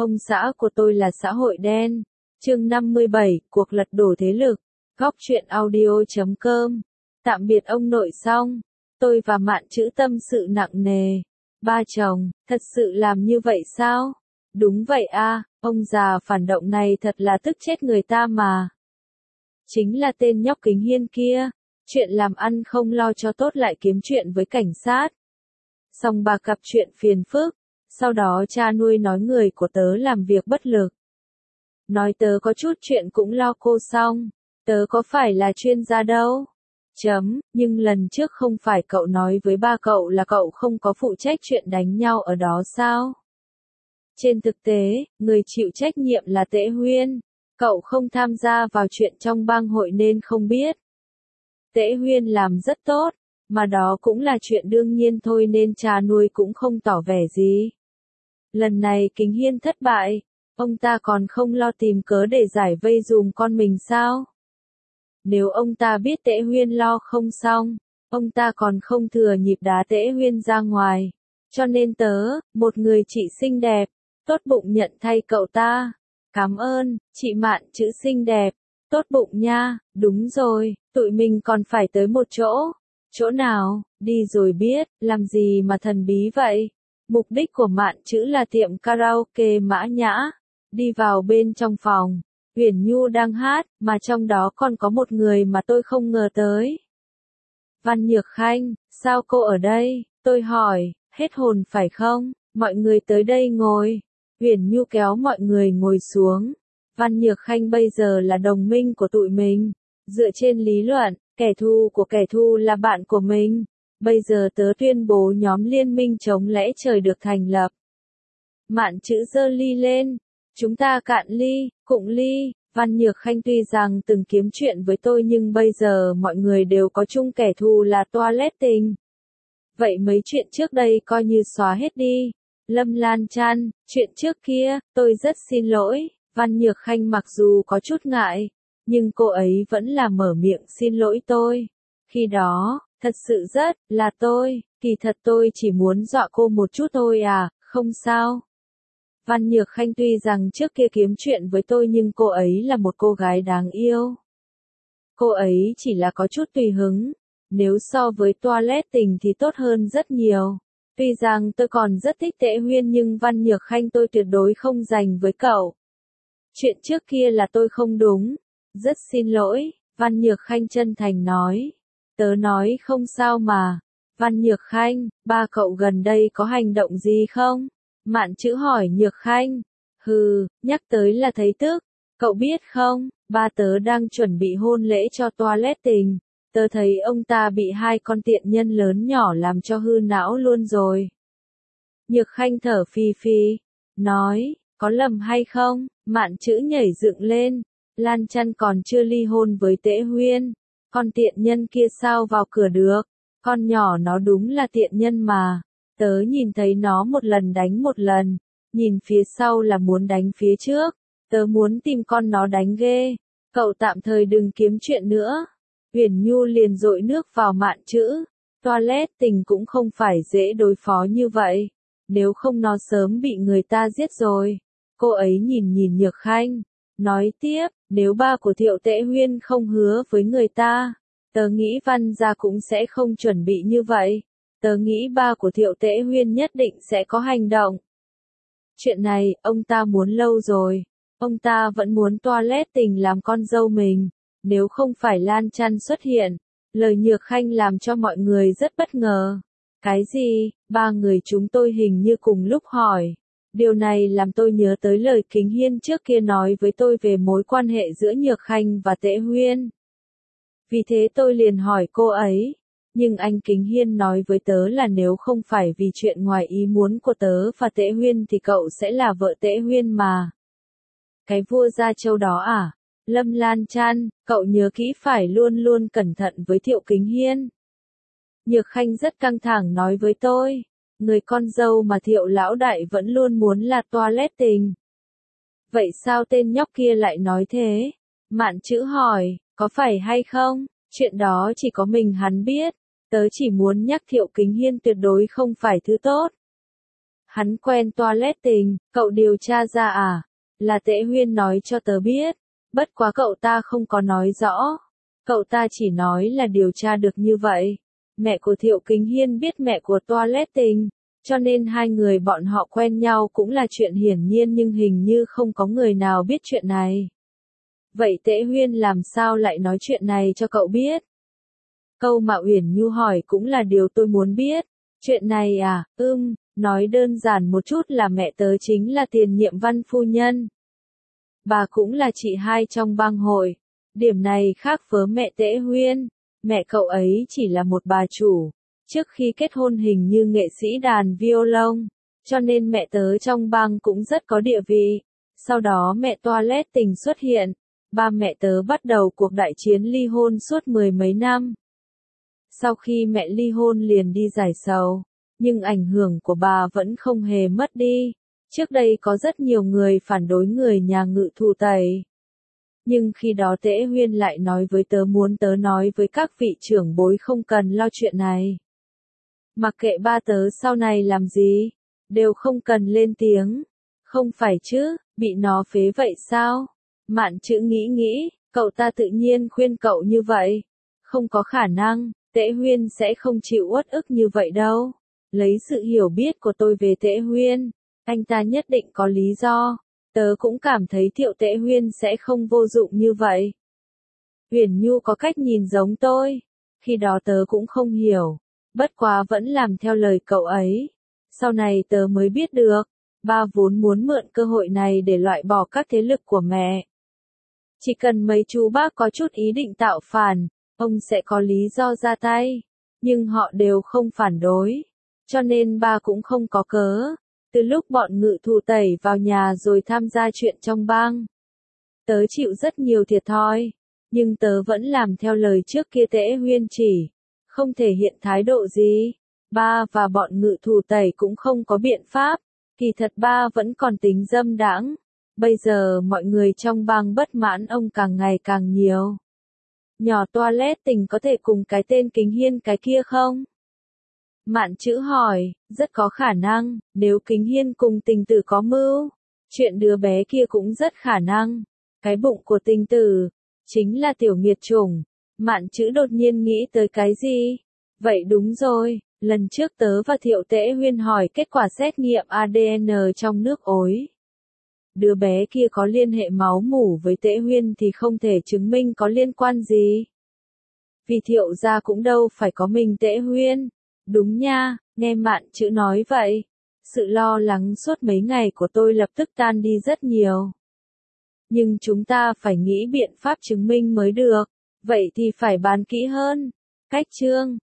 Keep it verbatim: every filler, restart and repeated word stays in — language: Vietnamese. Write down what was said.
Ông xã của tôi là xã hội đen. Chương năm mươi bảy, cuộc lật đổ thế lực. Góc truyện audio chấm com. Tạm biệt ông nội xong. Tôi và Mạn Trữ tâm sự nặng nề. Ba chồng, thật sự làm như vậy sao? Đúng vậy a, ông già phản động này thật là tức chết người ta mà. Chính là tên nhóc Kính Hiên kia. Chuyện làm ăn không lo cho tốt lại kiếm chuyện với cảnh sát. Xong bà gặp chuyện phiền phức. Sau đó cha nuôi nói người của tớ làm việc bất lực. Nói tớ có chút chuyện cũng lo cô xong. Tớ có phải là chuyên gia đâu. Chấm, nhưng lần trước không phải cậu nói với ba cậu là cậu không có phụ trách chuyện đánh nhau ở đó sao? Trên thực tế, người chịu trách nhiệm là Tễ Huyên. Cậu không tham gia vào chuyện trong bang hội nên không biết. Tễ Huyên làm rất tốt, mà đó cũng là chuyện đương nhiên thôi nên cha nuôi cũng không tỏ vẻ gì. Lần này Kính Hiên thất bại, ông ta còn không lo tìm cớ để giải vây dùm con mình sao? Nếu ông ta biết Tễ Huyên lo không xong, ông ta còn không thừa nhịp đá Tễ Huyên ra ngoài. Cho nên tớ, một người chị xinh đẹp, tốt bụng nhận thay cậu ta. Cảm ơn, chị Mạn Trữ xinh đẹp, tốt bụng nha, đúng rồi, tụi mình còn phải tới một chỗ. Chỗ nào, đi rồi biết, làm gì mà thần bí vậy? Mục đích của Mạn Trữ là tiệm karaoke Mã Nhã. Đi vào bên trong phòng, Uyển Nhu đang hát, mà trong đó còn có một người mà tôi không ngờ tới. Văn Nhược Khanh, sao cô ở đây? Tôi hỏi, hết hồn phải không? Mọi người tới đây ngồi. Uyển Nhu kéo mọi người ngồi xuống. Văn Nhược Khanh bây giờ là đồng minh của tụi mình. Dựa trên lý luận, kẻ thù của kẻ thù là bạn của mình. Bây giờ tớ tuyên bố nhóm liên minh chống lẽ trời được thành lập. Mạn Trữ giơ ly lên. Chúng ta cạn ly, cụng ly. Văn Nhược Khanh tuy rằng từng kiếm chuyện với tôi nhưng bây giờ mọi người đều có chung kẻ thù là toilet tình. Vậy mấy chuyện trước đây coi như xóa hết đi. Lâm Lan Chan, chuyện trước kia, tôi rất xin lỗi. Văn Nhược Khanh mặc dù có chút ngại, nhưng cô ấy vẫn là mở miệng xin lỗi tôi. Khi đó, thật sự rất, là tôi, kỳ thật tôi chỉ muốn dọa cô một chút thôi à, không sao. Văn Nhược Khanh tuy rằng trước kia kiếm chuyện với tôi nhưng cô ấy là một cô gái đáng yêu. Cô ấy chỉ là có chút tùy hứng, nếu so với toilet tình thì tốt hơn rất nhiều. Tuy rằng tôi còn rất thích Tễ Huyên nhưng Văn Nhược Khanh tôi tuyệt đối không dành với cậu. Chuyện trước kia là tôi không đúng. Rất xin lỗi, Văn Nhược Khanh chân thành nói. Tớ nói không sao mà. Văn Nhược Khanh, ba cậu gần đây có hành động gì không? Mạn Trữ hỏi Nhược Khanh. Hừ, nhắc tới là thấy tức. Cậu biết không, ba tớ đang chuẩn bị hôn lễ cho toilet tình. Tớ thấy ông ta bị hai con tiện nhân lớn nhỏ làm cho hư não luôn rồi. Nhược Khanh thở phì phì. Nói, có lầm hay không? Mạn Trữ nhảy dựng lên. Lan Chan còn chưa ly hôn với Tễ Huyên. Con tiện nhân kia sao vào cửa được? Con nhỏ nó đúng là tiện nhân mà. Tớ nhìn thấy nó một lần đánh một lần. Nhìn phía sau là muốn đánh phía trước. Tớ muốn tìm con nó đánh ghê. Cậu tạm thời đừng kiếm chuyện nữa. Uyển Nhu liền dội nước vào Mạn Trữ. Toilet tình cũng không phải dễ đối phó như vậy. Nếu không nó sớm bị người ta giết rồi. Cô ấy nhìn nhìn Nhược Khanh. Nói tiếp, nếu ba của Thiệu Tễ Huyên không hứa với người ta, tớ nghĩ Văn gia cũng sẽ không chuẩn bị như vậy. Tớ nghĩ ba của Thiệu Tễ Huyên nhất định sẽ có hành động. Chuyện này, ông ta muốn lâu rồi. Ông ta vẫn muốn toilet tình làm con dâu mình. Nếu không phải Lan Chan xuất hiện, lời Nhược Khanh làm cho mọi người rất bất ngờ. Cái gì? Ba người chúng tôi hình như cùng lúc hỏi. Điều này làm tôi nhớ tới lời Kính Hiên trước kia nói với tôi về mối quan hệ giữa Nhược Khanh và Tễ Huyên. Vì thế tôi liền hỏi cô ấy. Nhưng anh Kính Hiên nói với tớ là nếu không phải vì chuyện ngoài ý muốn của tớ và Tễ Huyên thì cậu sẽ là vợ Tễ Huyên mà. Cái vua Gia Châu đó à? Lâm Lan Chan, cậu nhớ kỹ phải luôn luôn cẩn thận với Thiệu Kính Hiên. Nhược Khanh rất căng thẳng nói với tôi. Người con dâu mà Thiệu lão đại vẫn luôn muốn là toilet tình. Vậy sao tên nhóc kia lại nói thế? Mạn Trữ hỏi, có phải hay không? Chuyện đó chỉ có mình hắn biết. Tớ chỉ muốn nhắc Thiệu Kính Hiên tuyệt đối không phải thứ tốt. Hắn quen toilet tình, cậu điều tra ra à? Là Tễ Huyên nói cho tớ biết, bất quá cậu ta không có nói rõ. Cậu ta chỉ nói là điều tra được như vậy. Mẹ của Thiệu Kính Hiên biết mẹ của toilet tình, cho nên hai người bọn họ quen nhau cũng là chuyện hiển nhiên, nhưng hình như không có người nào biết chuyện này. Vậy Tễ Huyên làm sao lại nói chuyện này cho cậu biết? Câu mà Uyển Nhu hỏi cũng là điều tôi muốn biết. Chuyện này à, ưm, nói đơn giản một chút là mẹ tớ chính là tiền nhiệm văn phu nhân. Bà cũng là chị hai trong bang hội. Điểm này khác với mẹ Tễ Huyên. Mẹ cậu ấy chỉ là một bà chủ. Trước khi kết hôn hình như nghệ sĩ đàn violon. Cho nên mẹ tớ trong bang cũng rất có địa vị. Sau đó mẹ toilet tình xuất hiện. Ba mẹ tớ bắt đầu cuộc đại chiến ly hôn suốt mười mấy năm. Sau khi mẹ ly hôn liền đi giải sầu. Nhưng ảnh hưởng của bà vẫn không hề mất đi. Trước đây có rất nhiều người phản đối người nhà Ngự Thù Tẩy. Nhưng khi đó Tễ Huyên lại nói với tớ muốn tớ nói với các vị trưởng bối không cần lo chuyện này. Mặc kệ ba tớ sau này làm gì, đều không cần lên tiếng. Không phải chứ, bị nó phế vậy sao? Mạn Chữ nghĩ nghĩ, cậu ta tự nhiên khuyên cậu như vậy. Không có khả năng, Tễ Huyên sẽ không chịu uất ức như vậy đâu. Lấy sự hiểu biết của tôi về Tễ Huyên, anh ta nhất định có lý do. Tớ cũng cảm thấy Thiệu Tễ Huyên sẽ không vô dụng như vậy. Uyển Nhu có cách nhìn giống tôi. Khi đó tớ cũng không hiểu. Bất quá vẫn làm theo lời cậu ấy. Sau này tớ mới biết được. Ba vốn muốn mượn cơ hội này để loại bỏ các thế lực của mẹ. Chỉ cần mấy chú bác có chút ý định tạo phản, ông sẽ có lý do ra tay. Nhưng họ đều không phản đối. Cho nên ba cũng không có cớ. Từ lúc bọn Ngự Thù Tẩy vào nhà rồi tham gia chuyện trong bang, tớ chịu rất nhiều thiệt thòi, nhưng tớ vẫn làm theo lời trước kia Tễ Huyên chỉ, không thể hiện thái độ gì. Ba và bọn Ngự Thù Tẩy cũng không có biện pháp, kỳ thật ba vẫn còn tính dâm đãng. Bây giờ mọi người trong bang bất mãn ông càng ngày càng nhiều. Nhỏ toilet tình có thể cùng cái tên Kính Hiên cái kia không? Mạn Chữ hỏi, rất có khả năng, nếu Kính Hiên cùng Tình Tử có mưu, chuyện đứa bé kia cũng rất khả năng. Cái bụng của Tình Tử, chính là tiểu nghiệt chủng. Mạn Chữ đột nhiên nghĩ tới cái gì? Vậy đúng rồi, lần trước tớ và Thiệu Tễ Huyên hỏi kết quả xét nghiệm a đê en trong nước ối. Đứa bé kia có liên hệ máu mủ với Tễ Huyên thì không thể chứng minh có liên quan gì. Vì Thiệu gia cũng đâu phải có mình Tễ Huyên. Đúng nha, nghe Mạn Chữ nói vậy. Sự lo lắng suốt mấy ngày của tôi lập tức tan đi rất nhiều. Nhưng chúng ta phải nghĩ biện pháp chứng minh mới được. Vậy thì phải bàn kỹ hơn. Cách chương